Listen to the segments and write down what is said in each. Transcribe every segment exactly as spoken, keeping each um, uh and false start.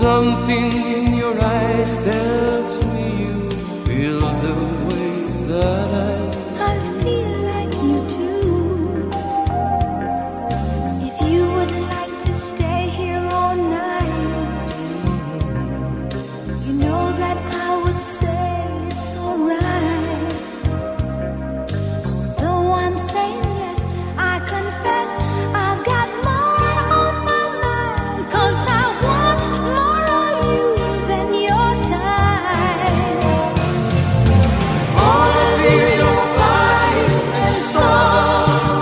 Something in your eyes tells me you feel the way that I I feel like you too. If you would like to stay here all night, you know that I would say it's alright. Though I'm saying yes, I confess I've got more on my mind, 'cause I want more of you than your time. all of you, your body and soul,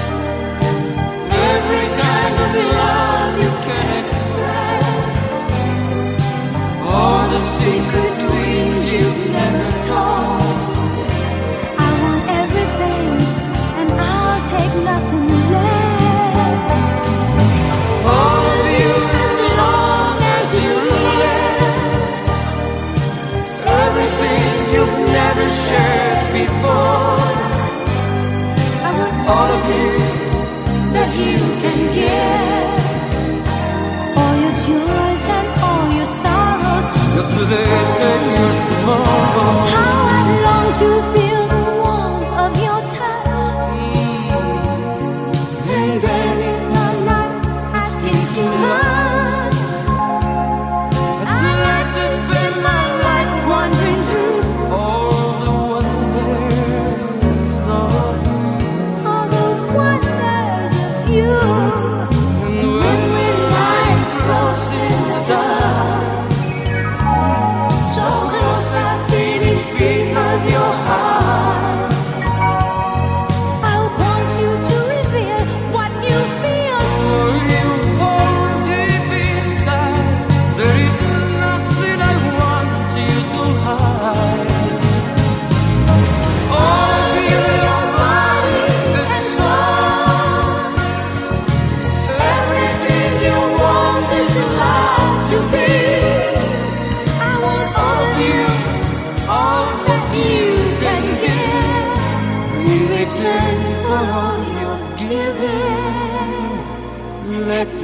every kind of love you can express, all the secret dreams you've never told. I want everything, and I'll take nothing less. All of you, as long as you live, everything you've never shared before. I want All of you that you can give. all your joys and all your sorrows. Your todays and your tomorrow. How I long to feel the warmth of your touch. And then if I'm not asking too much, I'd like to spend my life wandering through All the wonders of you. all the wonders of you. And when we lie close in the dark, so close that feeling speak of your heart. I want you to reveal what you feel. All you hold deep inside, there is nothing I want you to hide. All of you, your body and soul, everything you want this love to be. I want all of You, all that you can give, and in return for all your giving, let